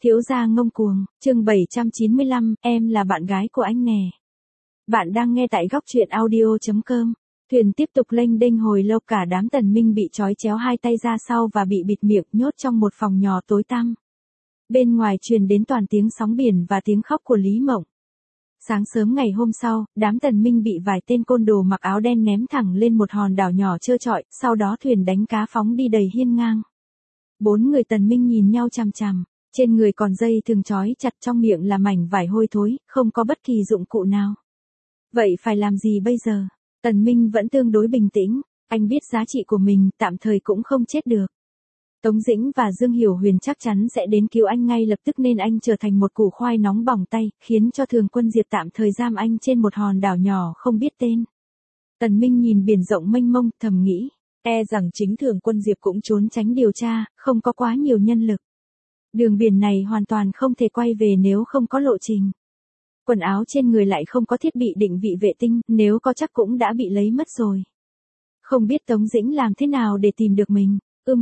Thiếu gia ngông cuồng, chương 795, em là bạn gái của anh nè. Bạn đang nghe tại góc truyện audio.com. Thuyền tiếp tục lênh đênh hồi lâu, cả đám Tần Minh bị trói chéo hai tay ra sau và bị bịt miệng nhốt trong một phòng nhỏ tối tăm. Bên ngoài truyền đến toàn tiếng sóng biển và tiếng khóc của Lý Mộng. Sáng sớm ngày hôm sau, đám Tần Minh bị vài tên côn đồ mặc áo đen ném thẳng lên một hòn đảo nhỏ trơ trọi, sau đó thuyền đánh cá phóng đi đầy hiên ngang. 4 người Tần Minh nhìn nhau chằm chằm. Trên người còn dây thừng trói chặt, trong miệng là mảnh vải hôi thối, không có bất kỳ dụng cụ nào. Vậy phải làm gì bây giờ? Tần Minh vẫn tương đối bình tĩnh, anh biết giá trị của mình, tạm thời cũng không chết được. Tống Dĩnh và Dương Hiểu Huyền chắc chắn sẽ đến cứu anh ngay lập tức nên anh trở thành một củ khoai nóng bỏng tay, khiến cho Thường Quân Diệp tạm thời giam anh trên một hòn đảo nhỏ không biết tên. Tần Minh nhìn biển rộng mênh mông, thầm nghĩ, rằng chính Thường Quân Diệp cũng trốn tránh điều tra, không có quá nhiều nhân lực. Đường biển này hoàn toàn không thể quay về nếu không có lộ trình. Quần áo trên người lại không có thiết bị định vị vệ tinh, nếu có chắc cũng đã bị lấy mất rồi. Không biết Tống Dĩnh làm thế nào để tìm được mình.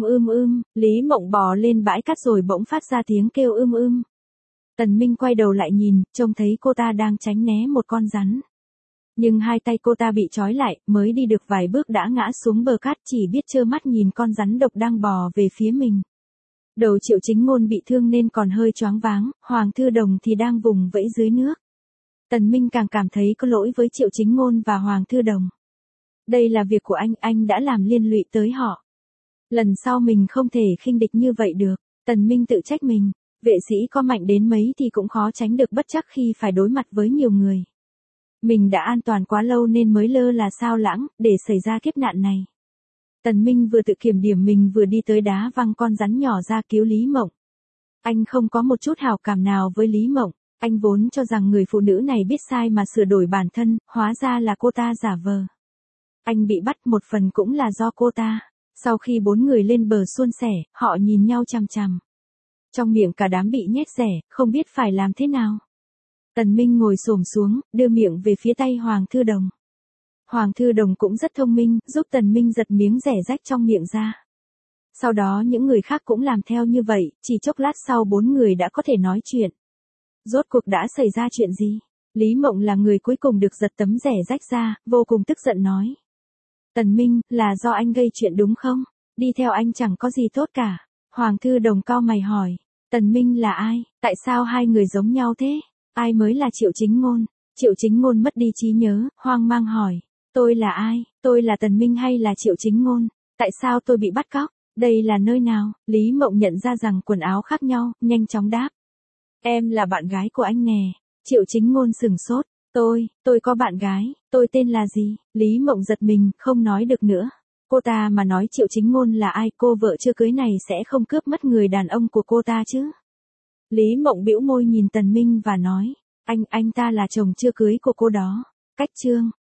Lý Mộng bò lên bãi cát rồi bỗng phát ra tiếng kêu ưm. Tần Minh quay đầu lại nhìn, trông thấy cô ta đang tránh né một con rắn. Nhưng hai tay cô ta bị trói lại, mới đi được vài bước đã ngã xuống bờ cát, chỉ biết trơ mắt nhìn con rắn độc đang bò về phía mình. Đầu Triệu Chính Ngôn bị thương nên còn hơi choáng váng, Hoàng Thư Đồng thì đang vùng vẫy dưới nước. Tần Minh càng cảm thấy có lỗi với Triệu Chính Ngôn và Hoàng Thư Đồng. Đây là việc của anh đã làm liên lụy tới họ. Lần sau mình không thể khinh địch như vậy được. Tần Minh tự trách mình, vệ sĩ có mạnh đến mấy thì cũng khó tránh được bất trắc khi phải đối mặt với nhiều người. Mình đã an toàn quá lâu nên mới lơ là sao lãng, để xảy ra kiếp nạn này. Tần Minh vừa tự kiểm điểm mình vừa đi tới đá văng con rắn nhỏ ra cứu Lý Mộng. Anh không có một chút hảo cảm nào với Lý Mộng, anh vốn cho rằng người phụ nữ này biết sai mà sửa đổi bản thân, hóa ra là cô ta giả vờ. Anh bị bắt một phần cũng là do cô ta. Sau khi 4 người lên bờ suôn sẻ, họ nhìn nhau chằm chằm. Trong miệng cả đám bị nhét rẻ, không biết phải làm thế nào. Tần Minh ngồi xổm xuống, đưa miệng về phía tay Hoàng Thư Đồng. Hoàng Thư Đồng cũng rất thông minh, giúp Tần Minh giật miếng rẻ rách trong miệng ra. Sau đó những người khác cũng làm theo như vậy, chỉ chốc lát sau 4 người đã có thể nói chuyện. Rốt cuộc đã xảy ra chuyện gì? Lý Mộng là người cuối cùng được giật tấm rẻ rách ra, vô cùng tức giận nói. Tần Minh, là do anh gây chuyện đúng không? Đi theo anh chẳng có gì tốt cả. Hoàng Thư Đồng cau mày hỏi. Tần Minh là ai? Tại sao hai người giống nhau thế? Ai mới là Triệu Chính Ngôn? Triệu Chính Ngôn mất đi trí nhớ, hoang mang hỏi. Tôi là ai? Tôi là Tần Minh hay là Triệu Chính Ngôn? Tại sao tôi bị bắt cóc? Đây là nơi nào? Lý Mộng nhận ra rằng quần áo khác nhau, nhanh chóng đáp. Em là bạn gái của anh nè. Triệu Chính Ngôn sửng sốt. Tôi có bạn gái, tôi tên là gì? Lý Mộng giật mình, không nói được nữa. Cô ta mà nói Triệu Chính Ngôn là ai, cô vợ chưa cưới này sẽ không cướp mất người đàn ông của cô ta chứ? Lý Mộng bĩu môi nhìn Tần Minh và nói. Anh ta là chồng chưa cưới của cô đó. Cách chương.